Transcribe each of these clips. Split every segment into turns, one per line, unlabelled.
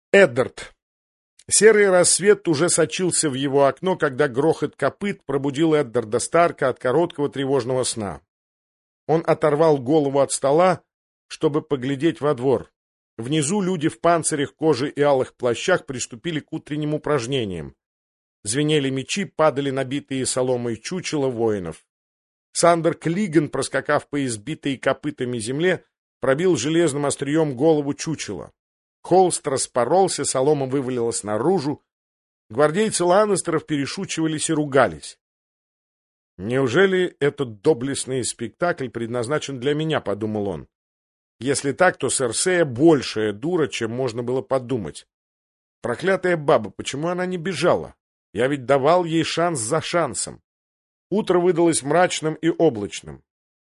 Эддард. Серый рассвет уже сочился в его окно, когда грохот копыт пробудил Эддарда Старка от короткого тревожного сна. Он оторвал голову от стола, чтобы поглядеть во двор. Внизу люди в панцирях, коже и алых плащах приступили к утренним упражнениям. Звенели мечи, падали набитые соломой чучела воинов. Сандер Клиган, проскакав по избитой копытами земле, пробил железным острием голову чучела. Холст распоролся, солома вывалилась наружу. Гвардейцы Ланнестеров перешучивались и ругались. «Неужели этот доблестный спектакль предназначен для меня?» — подумал он. «Если так, то Серсея большая дура, чем можно было подумать. Проклятая баба, почему она не бежала? Я ведь давал ей шанс за шансом». Утро выдалось мрачным и облачным.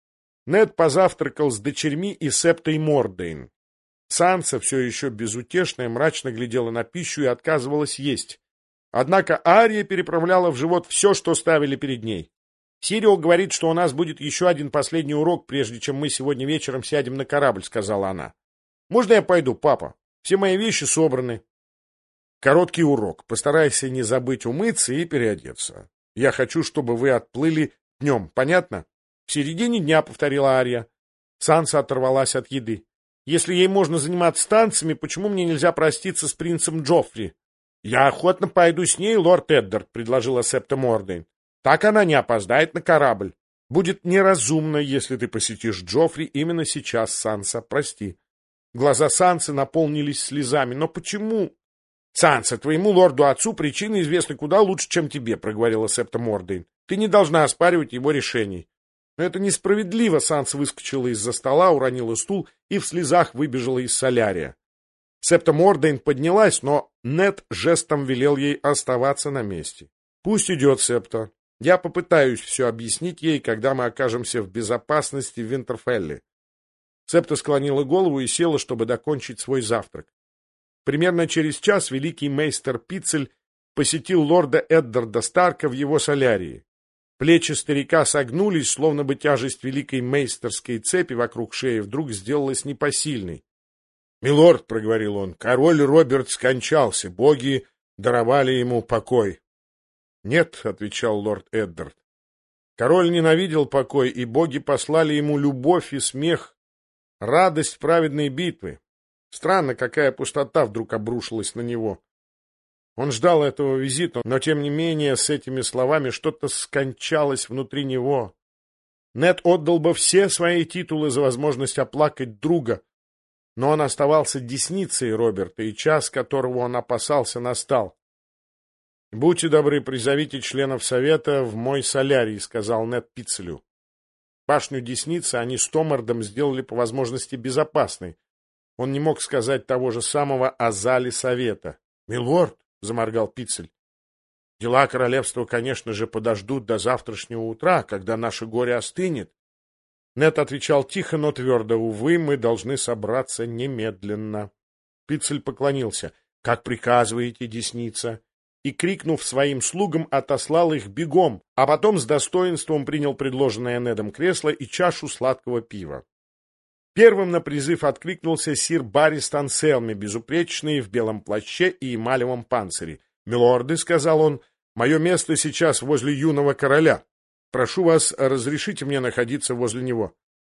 Нед позавтракал с дочерьми и Септой Мордейн. Санса, все еще безутешная, мрачно глядела на пищу и отказывалась есть. Однако Ария переправляла в живот все, что ставили перед ней. «Сирио говорит, что у нас будет еще один последний урок, прежде чем мы сегодня вечером сядем на корабль», — сказала она. «Можно я пойду, папа? Все мои вещи собраны». «Короткий урок. Постарайся не забыть умыться и переодеться. Я хочу, чтобы вы отплыли днем, понятно?» «В середине дня», — повторила Ария. Санса оторвалась от еды. «Если ей можно заниматься танцами, почему мне нельзя проститься с принцем Джоффри?» «Я охотно пойду с ней, лорд Эддард», — предложила Септа Мордейн. «Так она не опоздает на корабль. Будет неразумно, если ты посетишь Джоффри именно сейчас, Санса, прости». Глаза Сансы наполнились слезами. «Но почему?» «Санса, твоему лорду-отцу причины известны куда лучше, чем тебе», — проговорила Септа Мордейн. «Ты не должна оспаривать его решений». «Но это несправедливо», — Санса выскочила из-за стола, уронила стул и в слезах выбежала из солярия. Септа Мордейн поднялась, но Нед жестом велел ей оставаться на месте. «Пусть идет, Септа. Я попытаюсь все объяснить ей, когда мы окажемся в безопасности в Винтерфелле». Септа склонила голову и села, чтобы докончить свой завтрак. Примерно через час великий мейстер Пиццель посетил лорда Эддарда Старка в его солярии. Плечи старика согнулись, словно бы тяжесть великой мейстерской цепи вокруг шеи вдруг сделалась непосильной. «Милорд», — проговорил он, — «король Роберт скончался, боги даровали ему покой». «Нет», — отвечал лорд Эддард, — «король ненавидел покой, и боги послали ему любовь и смех, радость праведной битвы. Странно, какая пустота вдруг обрушилась на него. Он ждал этого визита, но, тем не менее, с этими словами что-то скончалось внутри него. Нед отдал бы все свои титулы за возможность оплакать друга, но он оставался десницей Роберта, и час, которого он опасался, настал. «Будьте добры, призовите членов совета в мой солярий», — сказал Нед Пиццелю. Башню десницы они с Томардом сделали по возможности безопасной. Он не мог сказать того же самого о зале совета. «Милорд», — заморгал Пиццель, — «дела королевства, конечно же, подождут до завтрашнего утра, когда наше горе остынет». Нед отвечал тихо, но твердо: «Увы, мы должны собраться немедленно». Пиццель поклонился. «Как приказываете, десница?» и, крикнув своим слугам, отослал их бегом, а потом с достоинством принял предложенное Недом кресло и чашу сладкого пива. Первым на призыв откликнулся сир Баррис Анселми, безупречный в белом плаще и эмалевом панцире. «Милорды», — сказал он, — «мое место сейчас возле юного короля. Прошу вас, разрешите мне находиться возле него».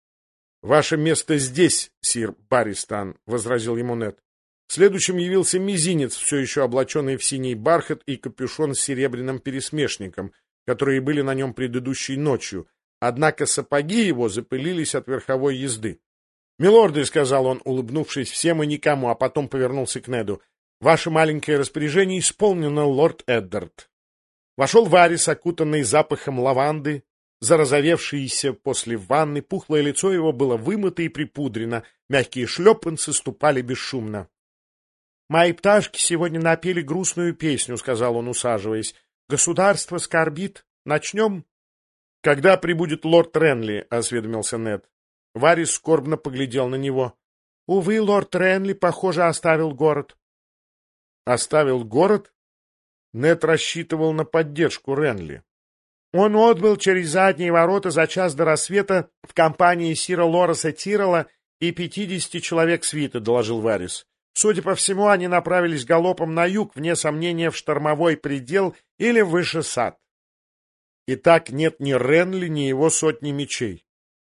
«Ваше место здесь, сир Барристан», — возразил ему Нед. Следующим явился мизинец, все еще облаченный в синий бархат и капюшон с серебряным пересмешником, которые были на нем предыдущей ночью, однако сапоги его запылились от верховой езды. «Милорды», — сказал он, улыбнувшись всем и никому, а потом повернулся к Неду, — «ваше маленькое распоряжение исполнено, лорд Эддард». Вошел Варрис, окутанный запахом лаванды, зарозовевшийся после ванны, пухлое лицо его было вымыто и припудрено, мягкие шлепанцы ступали бесшумно. «Мои пташки сегодня напели грустную песню», — сказал он, усаживаясь. «Государство скорбит. Начнем?» «Когда прибудет лорд Ренли?» — осведомился Нед. Варрис скорбно поглядел на него. «Увы, лорд Ренли, похоже, оставил город». «Оставил город?» Нед рассчитывал на поддержку Ренли. «Он отбыл через задние ворота за час до рассвета в компании сира Лореса Тиррелла и 50 человек свиты», — доложил Варрис. Судя по всему, они направились галопом на юг, вне сомнения, в штормовой предел или выше сад. И так нет ни Ренли, ни его сотни мечей.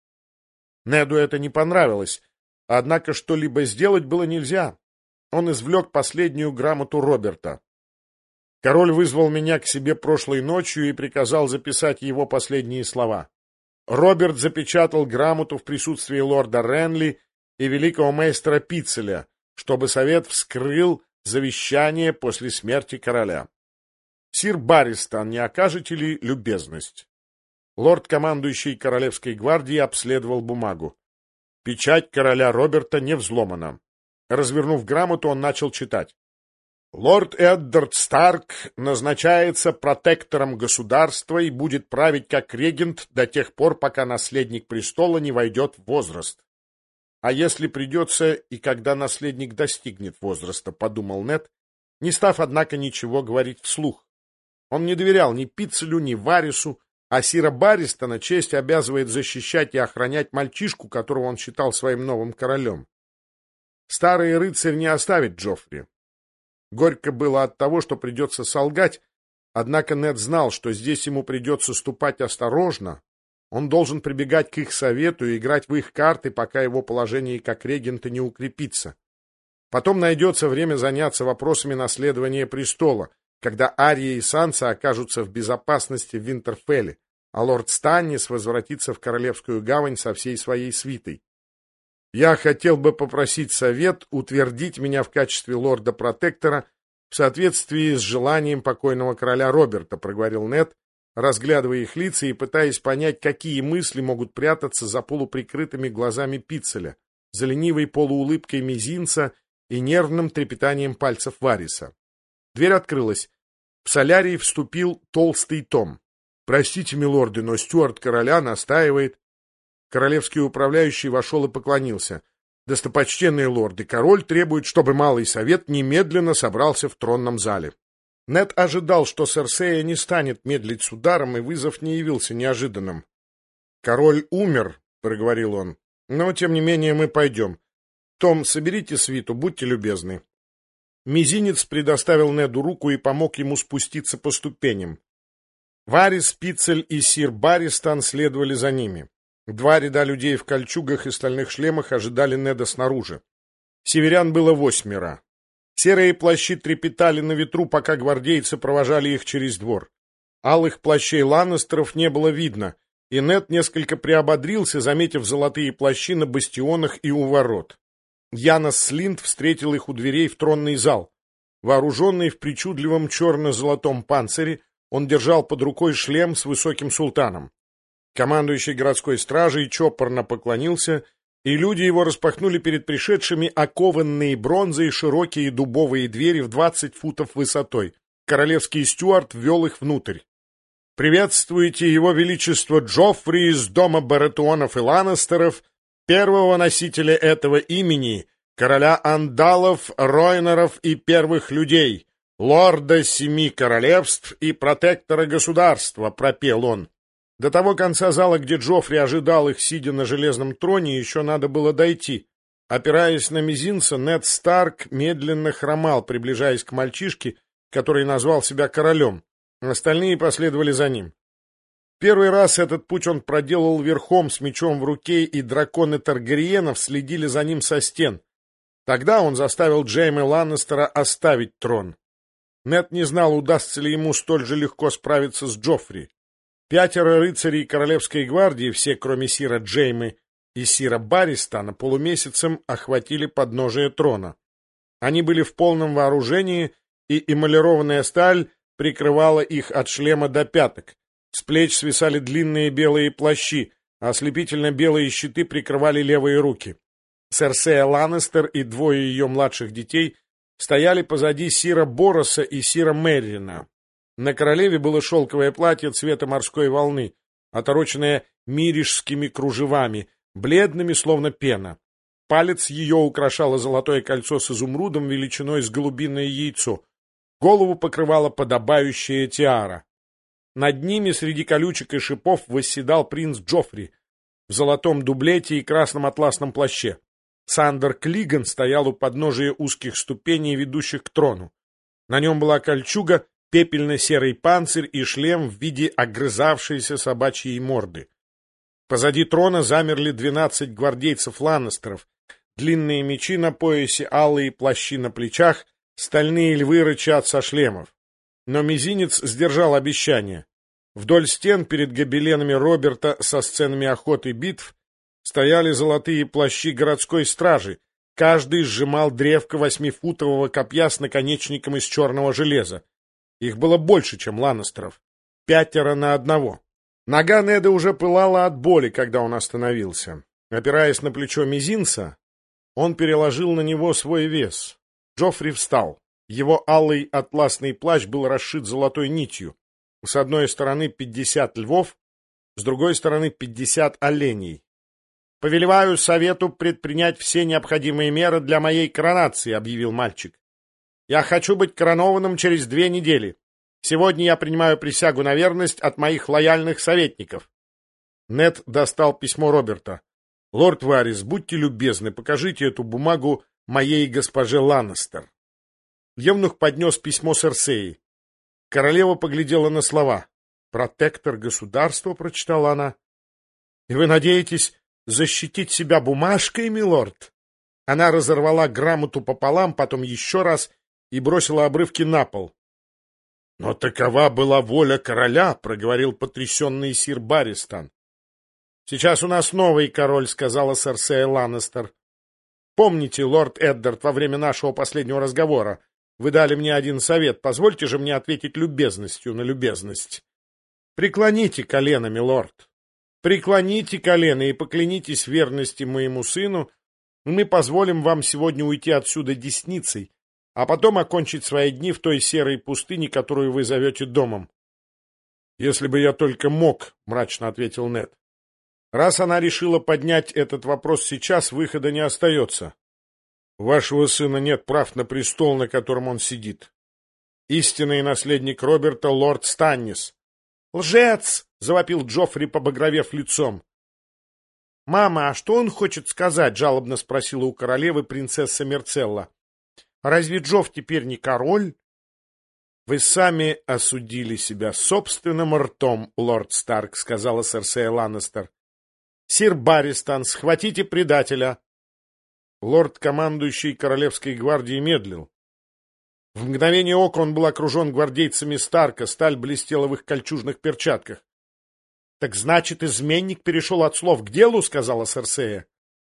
Неду это не понравилось, однако что-либо сделать было нельзя. Он извлек последнюю грамоту Роберта. Король вызвал меня к себе прошлой ночью и приказал записать его последние слова. Роберт запечатал грамоту в присутствии лорда Ренли и великого мейстера Пиццеля, чтобы совет вскрыл завещание после смерти короля. Сир Барристон, не окажете ли любезность? Лорд-командующий Королевской гвардии обследовал бумагу. Печать короля Роберта не взломана. Развернув грамоту, он начал читать. Лорд Эддард Старк назначается протектором государства и будет править как регент до тех пор, пока наследник престола не войдет в возраст. А если придется, и когда наследник достигнет возраста, подумал Нед, не став, однако, ничего говорить вслух. Он не доверял ни Пиццелю, ни Варису, а сира Барристона честь обязывает защищать и охранять мальчишку, которого он считал своим новым королем. Старый рыцарь не оставит Джоффри. Горько было от того, что придется солгать, однако Нед знал, что здесь ему придется ступать осторожно. Он должен прибегать к их совету и играть в их карты, пока его положение как регента не укрепится. Потом найдется время заняться вопросами наследования престола, когда Ария и Санса окажутся в безопасности в Винтерфелле, а лорд Станнис возвратится в Королевскую гавань со всей своей свитой. Я хотел бы попросить совет утвердить меня в качестве лорда-протектора в соответствии с желанием покойного короля Роберта, проговорил Нед, разглядывая их лица и пытаясь понять, какие мысли могут прятаться за полуприкрытыми глазами Пиццеля, за ленивой полуулыбкой мизинца и нервным трепетанием пальцев Вариса. Дверь открылась. В солярий вступил толстый Том. «Простите, милорды, но стюард короля настаивает». Королевский управляющий вошел и поклонился. «Достопочтенные лорды, король требует, чтобы малый совет немедленно собрался в тронном зале». Нед ожидал, что Серсея не станет медлить с ударом, и вызов не явился неожиданным. «Король умер», — проговорил он, — «но, тем не менее, мы пойдем. Том, соберите свиту, будьте любезны». Мизинец предоставил Неду руку и помог ему спуститься по ступеням. Варис, Пиццель и сир Барристон следовали за ними. Два ряда людей в кольчугах и стальных шлемах ожидали Неда снаружи. Северян было 8. Серые плащи трепетали на ветру, пока гвардейцы провожали их через двор. Алых плащей ланнестеров не было видно, и Нед несколько приободрился, заметив золотые плащи на бастионах и у ворот. Янос Слинт встретил их у дверей в тронный зал. Вооруженный в причудливом черно-золотом панцире, он держал под рукой шлем с высоким султаном. Командующий городской стражей чопорно поклонился, и люди его распахнули перед пришедшими окованные бронзой широкие дубовые двери в 20 футов высотой. Королевский стюард ввел их внутрь. «Приветствуйте его величество Джоффри из дома Баратеонов и Ланнестеров, первого носителя этого имени, короля Андалов, Ройнеров и первых людей, лорда 7 королевств и протектора государства», — пропел он. До того конца зала, где Джоффри ожидал их, сидя на железном троне, еще надо было дойти. Опираясь на мизинца, Нед Старк медленно хромал, приближаясь к мальчишке, который назвал себя королем. Остальные последовали за ним. Первый раз этот путь он проделал верхом с мечом в руке, и драконы Таргариенов следили за ним со стен. Тогда он заставил Джейме Ланнестера оставить трон. Нед не знал, удастся ли ему столь же легко справиться с Джоффри. 5 рыцарей Королевской гвардии, все кроме сира Джеймы и сира Барристона, полумесяцем охватили подножие трона. Они были в полном вооружении, и эмалированная сталь прикрывала их от шлема до пяток. С плеч свисали длинные белые плащи, а ослепительно-белые щиты прикрывали левые руки. Серсея Ланнестер и 2 ее младших детей стояли позади сира Бороса и сира Меррина. На королеве было шелковое платье цвета морской волны, отороченное мирижскими кружевами, бледными, словно пена. Палец ее украшало золотое кольцо с изумрудом величиной с голубиное яйцо. Голову покрывала подобающая тиара. Над ними среди колючек и шипов восседал принц Джоффри в золотом дублете и красном атласном плаще. Сандер Клиган стоял у подножия узких ступеней, ведущих к трону. На нем была кольчуга, пепельно-серый панцирь и шлем в виде огрызавшейся собачьей морды. Позади трона замерли 12 гвардейцев Ланнестеров, длинные мечи на поясе, алые плащи на плечах, стальные львы рычат со шлемов. Но мизинец сдержал обещание. Вдоль стен перед гобеленами Роберта со сценами охот и битв стояли золотые плащи городской стражи, каждый сжимал древко 8-футового копья с наконечником из черного железа. Их было больше, чем Ланнестеров. 5 на 1. Нога Неда уже пылала от боли, когда он остановился. Опираясь на плечо мизинца, он переложил на него свой вес. Джоффри встал. Его алый атласный плащ был расшит золотой нитью. С одной стороны 50 львов, с другой стороны 50 оленей. «Повелеваю совету предпринять все необходимые меры для моей коронации», — объявил мальчик. «Я хочу быть коронованным через 2 недели. Сегодня я принимаю присягу на верность от моих лояльных советников». Нед достал письмо Роберта. «Лорд Варрис, будьте любезны, покажите эту бумагу моей госпоже Ланнестер». Евнух поднес письмо Серсеи. Королева поглядела на слова. «Протектор государства», — прочитала она. «И вы надеетесь защитить себя бумажкой, милорд?» Она разорвала грамоту пополам, потом еще раз и бросила обрывки на пол. «Но такова была воля короля», — проговорил потрясенный сир Барристан. «Сейчас у нас новый король», — сказала Серсея Ланнестер. «Помните, лорд Эддард, во время нашего последнего разговора вы дали мне один совет. Позвольте же мне ответить любезностью на любезность. Преклоните колено, милорд. Преклоните колено и поклянитесь верности моему сыну, и мы позволим вам сегодня уйти отсюда десницей, а потом окончить свои дни в той серой пустыне, которую вы зовете домом». «Если бы я только мог», — мрачно ответил Нед. «Раз она решила поднять этот вопрос сейчас, выхода не остается. У вашего сына нет прав на престол, на котором он сидит. Истинный наследник Роберта — лорд Станнис». «Лжец!» — завопил Джоффри, побагровев лицом. «Мама, а что он хочет сказать?» — жалобно спросила у королевы принцесса Мерцелла. «Разве Джофф теперь не король?» «Вы сами осудили себя собственным ртом, лорд Старк», — сказала Серсея Ланнестер. «Сир Барристан, схватите предателя!» Лорд-командующий Королевской гвардии медлил. В мгновение ока он был окружен гвардейцами Старка, сталь блестела в их кольчужных перчатках. «Так значит, изменник перешел от слов к делу?» — сказала Серсея.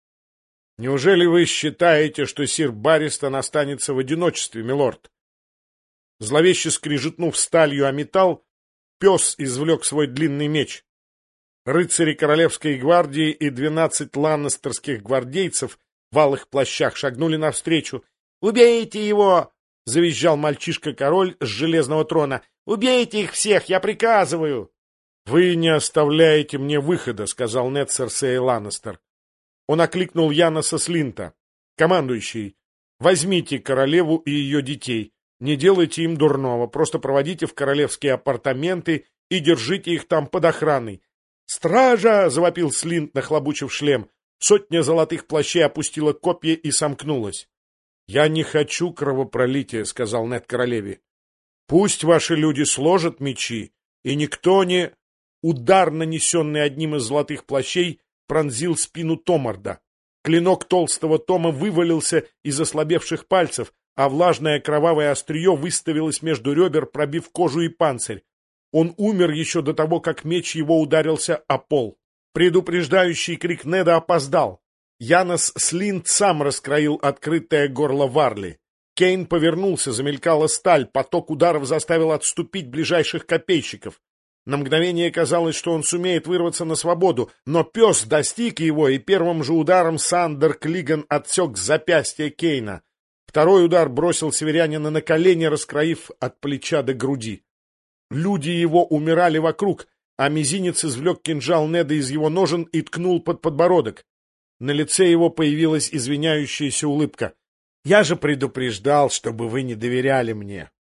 «Неужели вы считаете, что сир Барристан останется в одиночестве, милорд?» Зловеще скрижетнув сталью о металл, пес извлек свой длинный меч. Рыцари Королевской гвардии и 12 ланнестерских гвардейцев в алых плащах шагнули навстречу. «Убейте его!» — завизжал мальчишка-король с железного трона. «Убейте их всех, я приказываю!» «Вы не оставляете мне выхода», — сказал Нед Серсея Ланнестер. Он окликнул Яноса Слинта. «Командующий, возьмите королеву и ее детей. Не делайте им дурного, просто проводите в королевские апартаменты и держите их там под охраной». «Стража!» — завопил Слинт, нахлобучив шлем. Сотня золотых плащей опустила копья и сомкнулась. «Я не хочу кровопролития», — сказал Нед королеве. «Пусть ваши люди сложат мечи, и никто не...» Удар, нанесенный одним из золотых плащей, пронзил спину Томарда. Клинок толстого Тома вывалился из ослабевших пальцев, а влажное кровавое острие выставилось между ребер, пробив кожу и панцирь. Он умер еще до того, как меч его ударился о пол. Предупреждающий крик Неда опоздал. Янос Слинт сам раскроил открытое горло Варли. Кейн повернулся, замелькала сталь, поток ударов заставил отступить ближайших копейщиков. На мгновение казалось, что он сумеет вырваться на свободу, но пес достиг его, и первым же ударом Сандер Клиган отсек запястье Кейна. Второй удар бросил северянина на колени, раскроив от плеча до груди. Люди его умирали вокруг, а мизинец извлек кинжал Неда из его ножен и ткнул под подбородок. На лице его появилась извиняющаяся улыбка. «Я же предупреждал, чтобы вы не доверяли мне».